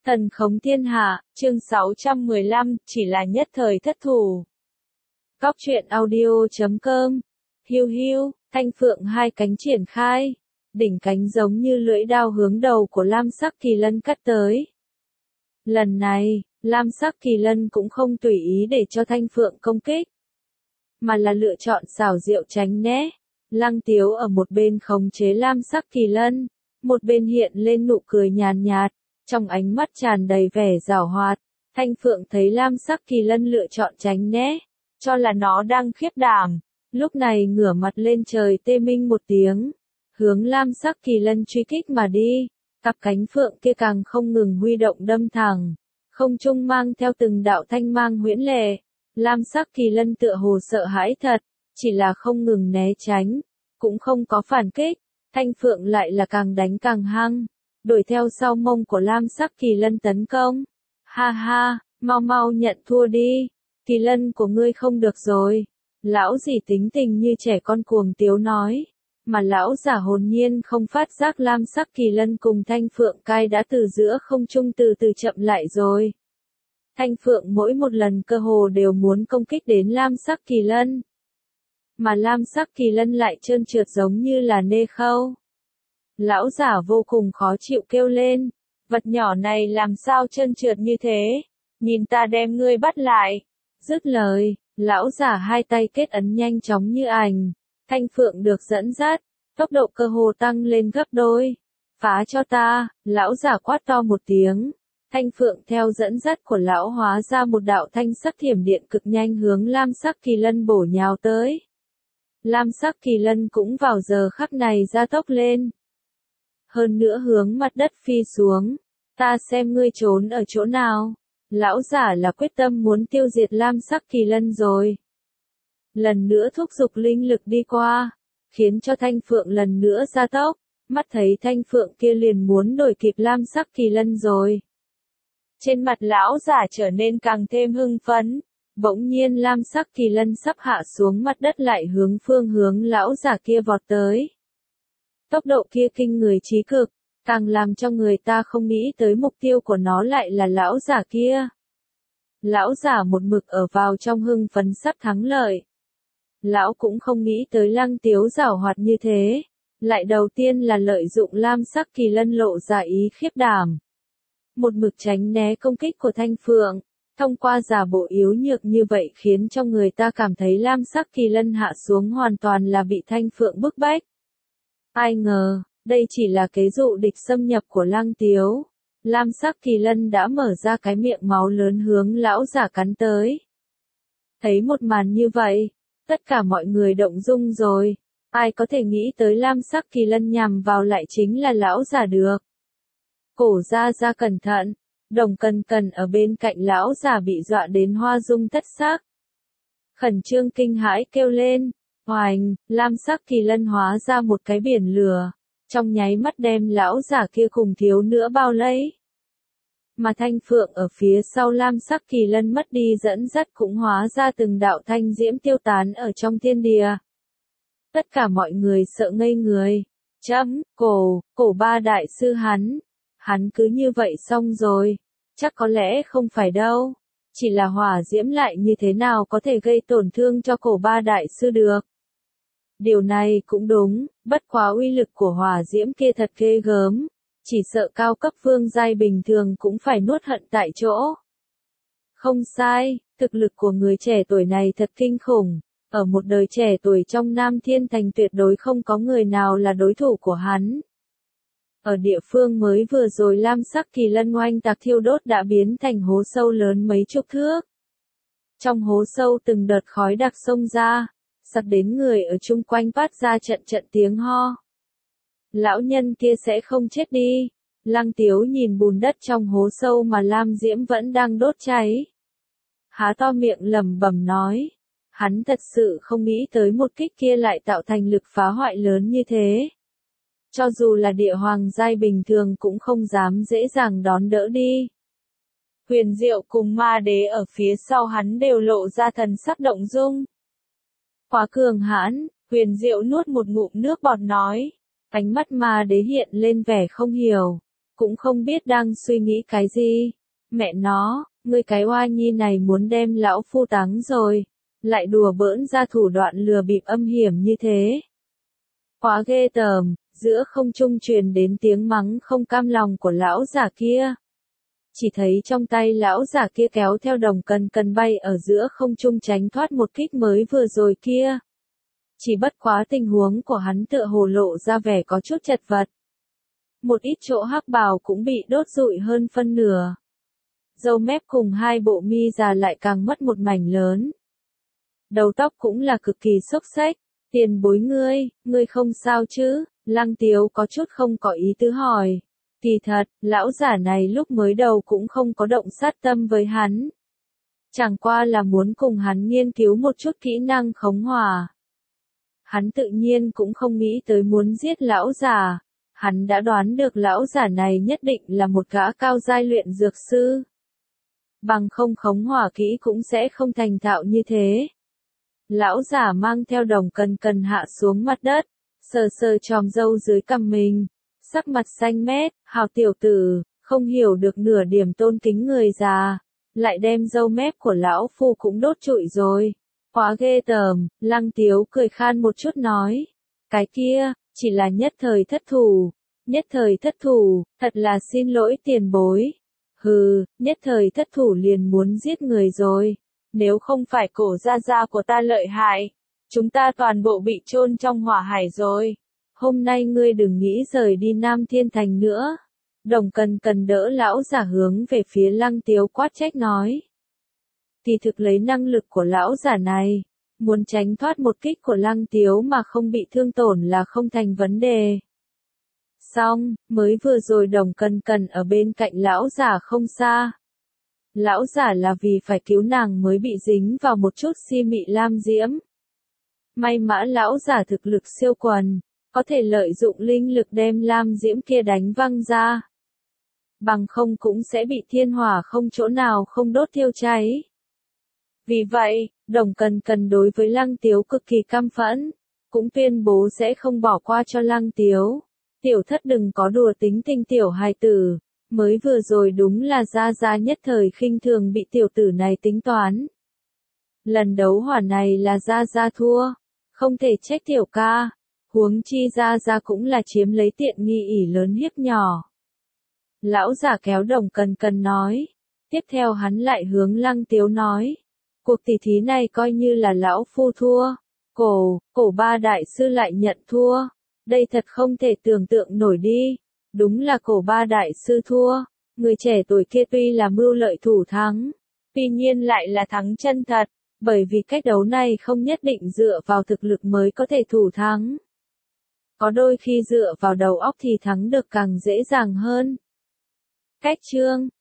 Thần khống thiên hạ, chương 615, chỉ là nhất thời thất thủ. Cóc truyện audio.com. Hiu hiu, thanh phượng hai cánh triển khai. Đỉnh cánh giống như lưỡi đao hướng đầu của lam sắc kỳ lân cắt tới. Lần này, lam sắc kỳ lân cũng không tùy ý để cho thanh phượng công kích, mà là lựa chọn xảo diệu tránh né. Lăng Tiếu ở một bên khống chế lam sắc kỳ lân, một bên hiện lên nụ cười nhàn nhạt, trong ánh mắt tràn đầy vẻ giảo hoạt. Thanh phượng thấy lam sắc kỳ lân lựa chọn tránh né, cho là nó đang khiếp đảm, lúc này ngửa mặt lên trời tê minh một tiếng, hướng lam sắc kỳ lân truy kích mà đi. Cặp cánh phượng kia càng không ngừng huy động đâm thẳng, không trung mang theo từng đạo thanh mang huyễn lệ. Lam sắc kỳ lân tựa hồ sợ hãi thật, chỉ là không ngừng né tránh, cũng không có phản kích. Thanh phượng lại là càng đánh càng hăng, đuổi theo sau mông của lam sắc kỳ lân tấn công. Ha ha, mau mau nhận thua đi, kỳ lân của ngươi không được rồi. Lão gì tính tình như trẻ con cuồng tiếu nói, mà lão giả hồn nhiên không phát giác lam sắc kỳ lân cùng thanh phượng cai đã từ giữa không trung từ từ chậm lại rồi. Thanh phượng mỗi một lần cơ hồ đều muốn công kích đến lam sắc kỳ lân, mà lam sắc kỳ lân lại trơn trượt giống như là nê khâu. Lão giả vô cùng khó chịu kêu lên, vật nhỏ này làm sao trơn trượt như thế, nhìn ta đem ngươi bắt lại. Dứt lời, lão giả hai tay kết ấn nhanh chóng như ảnh, thanh phượng được dẫn dắt, tốc độ cơ hồ tăng lên gấp đôi. Phá cho ta, lão giả quát to một tiếng. Thanh phượng theo dẫn dắt của lão hóa ra một đạo thanh sắc thiểm điện cực nhanh hướng lam sắc kỳ lân bổ nhào tới. Lam sắc kỳ lân cũng vào giờ khắc này gia tốc lên, hơn nữa hướng mặt đất phi xuống. Ta xem ngươi trốn ở chỗ nào. Lão giả là quyết tâm muốn tiêu diệt lam sắc kỳ lân rồi. Lần nữa thúc giục linh lực đi qua, khiến cho thanh phượng lần nữa gia tốc. Mắt thấy thanh phượng kia liền muốn đuổi kịp lam sắc kỳ lân rồi. Trên mặt lão giả trở nên càng thêm hưng phấn. Bỗng nhiên lam sắc kỳ lân sắp hạ xuống mặt đất lại hướng phương hướng lão giả kia vọt tới. Tốc độ kia kinh người trí cực, càng làm cho người ta không nghĩ tới mục tiêu của nó lại là lão giả kia. Lão giả một mực ở vào trong hưng phấn sắp thắng lợi. Lão cũng không nghĩ tới Lăng Tiếu giảo hoạt như thế, lại đầu tiên là lợi dụng lam sắc kỳ lân lộ ra ý khiếp đảm. Một mực tránh né công kích của thanh phượng, thông qua giả bộ yếu nhược như vậy khiến cho người ta cảm thấy lam sắc kỳ lân hạ xuống hoàn toàn là bị thanh phượng bức bách. Ai ngờ, đây chỉ là kế dụ địch xâm nhập của Lăng Tiếu. Lam sắc kỳ lân đã mở ra cái miệng máu lớn hướng lão giả cắn tới. Thấy một màn như vậy, tất cả mọi người động dung rồi. Ai có thể nghĩ tới lam sắc kỳ lân nhằm vào lại chính là lão giả được. Cổ ra ra cẩn thận, Đồng Cần Cần ở bên cạnh lão giả bị dọa đến hoa dung thất sắc. Khẩn trương kinh hãi kêu lên, oành, lam sắc kỳ lân hóa ra một cái biển lửa, trong nháy mắt đem lão giả kia cùng thiếu nữa bao lấy. Mà thanh phượng ở phía sau lam sắc kỳ lân mất đi dẫn dắt cũng hóa ra từng đạo thanh diễm tiêu tán ở trong thiên địa. Tất cả mọi người sợ ngây người. Cổ ba đại sư hắn cứ như vậy xong rồi. Chắc có lẽ không phải đâu. Chỉ là hỏa diễm lại như thế nào có thể gây tổn thương cho cổ ba đại sư được. Điều này cũng đúng, bất quá uy lực của hỏa diễm kia thật ghê gớm. Chỉ sợ cao cấp vương giai bình thường cũng phải nuốt hận tại chỗ. Không sai, thực lực của người trẻ tuổi này thật kinh khủng. Ở một đời trẻ tuổi trong Nam Thiên Thành tuyệt đối không có người nào là đối thủ của hắn. Ở địa phương mới vừa rồi lam sắc kỳ lân oanh tạc thiêu đốt đã biến thành hố sâu lớn mấy chục thước. Trong hố sâu từng đợt khói đặc xông ra, sặc đến người ở chung quanh phát ra trận trận tiếng ho. Lão nhân kia sẽ không chết đi. Lăng Tiếu nhìn bùn đất trong hố sâu mà lam diễm vẫn đang đốt cháy. Há to miệng lẩm bẩm nói. Hắn thật sự không nghĩ tới một kích kia lại tạo thành lực phá hoại lớn như thế. Cho dù là địa hoàng giai bình thường cũng không dám dễ dàng đón đỡ đi. Huyền Diệu cùng Ma Đế ở phía sau hắn đều lộ ra thần sắc động dung. Quá cường hãn, Huyền Diệu nuốt một ngụm nước bọt nói. Ánh mắt Ma Đế hiện lên vẻ không hiểu. cũng không biết đang suy nghĩ cái gì. Mẹ nó, ngươi cái oa nhi này muốn đem lão phu táng rồi, lại đùa bỡn ra thủ đoạn lừa bịp âm hiểm như thế. Quá ghê tởm, giữa không trung truyền đến tiếng mắng không cam lòng của lão giả kia. Chỉ thấy trong tay lão giả kia kéo theo đồng cân cân bay ở giữa không trung tránh thoát một kích mới vừa rồi kia. Chỉ bất quá tình huống của hắn tựa hồ lộ ra vẻ có chút chật vật. Một ít chỗ hắc bào cũng bị đốt rụi hơn phân nửa. Râu mép cùng hai bộ mi già lại càng mất một mảnh lớn. Đầu tóc cũng là cực kỳ xốc xếch. Tiền bối ngươi không sao chứ? Lăng Tiếu có chút không có ý tứ hỏi. Kỳ thật, lão giả này lúc mới đầu cũng không có động sát tâm với hắn. Chẳng qua là muốn cùng hắn nghiên cứu một chút kỹ năng khống hỏa. Hắn tự nhiên cũng không nghĩ tới muốn giết lão giả. Hắn đã đoán được lão giả này nhất định là một gã cao giai luyện dược sư. Bằng không khống hỏa kỹ cũng sẽ không thành thạo như thế. Lão giả mang theo đồng cân cân hạ xuống mặt đất, sờ sờ chòm râu dưới cằm mình, sắc mặt xanh mét, hào tiểu tử, không hiểu được nửa điểm tôn kính người già, lại đem râu mép của lão phu cũng đốt trụi rồi. Quá ghê tởm, Lăng Tiếu cười khan một chút nói, cái kia, chỉ là nhất thời thất thủ, thật là xin lỗi tiền bối. Hừ, nhất thời thất thủ liền muốn giết người rồi. Nếu không phải cổ gia gia của ta lợi hại, chúng ta toàn bộ bị chôn trong hỏa hải rồi. Hôm nay ngươi đừng nghĩ rời đi Nam Thiên Thành nữa. Đồng Cân Cân đỡ lão giả hướng về phía Lăng Tiếu quát trách nói. Thì thực lấy năng lực của lão giả này, muốn tránh thoát một kích của Lăng Tiếu mà không bị thương tổn là không thành vấn đề. Xong, mới vừa rồi Đồng Cân Cân ở bên cạnh lão giả không xa. Lão giả là vì phải cứu nàng mới bị dính vào một chút si mị lam diễm. May mã lão giả thực lực siêu quần, có thể lợi dụng linh lực đem lam diễm kia đánh văng ra. Bằng không cũng sẽ bị thiên hỏa không chỗ nào không đốt thiêu cháy. Vì vậy, Đồng Cân Cân đối với Lăng Tiếu cực kỳ căm phẫn, cũng tuyên bố sẽ không bỏ qua cho Lăng Tiếu. Tiểu thất đừng có đùa tính tình tiểu hài tử. Mới vừa rồi đúng là Gia Gia nhất thời khinh thường bị tiểu tử này tính toán. Lần đấu hỏa này là Gia Gia thua, không thể trách tiểu ca, huống chi Gia Gia cũng là chiếm lấy tiện nghi ỷ lớn hiếp nhỏ. Lão giả kéo Đồng Cân Cân nói, tiếp theo hắn lại hướng Lăng Tiếu nói, cuộc tỷ thí này coi như là lão phu thua, cổ ba đại sư lại nhận thua, đây thật không thể tưởng tượng nổi đi. Đúng là cổ ba đại sư thua, người trẻ tuổi kia tuy là mưu lợi thủ thắng, tuy nhiên lại là thắng chân thật, bởi vì cách đấu này không nhất định dựa vào thực lực mới có thể thủ thắng. Có đôi khi dựa vào đầu óc thì thắng được càng dễ dàng hơn. Cách chương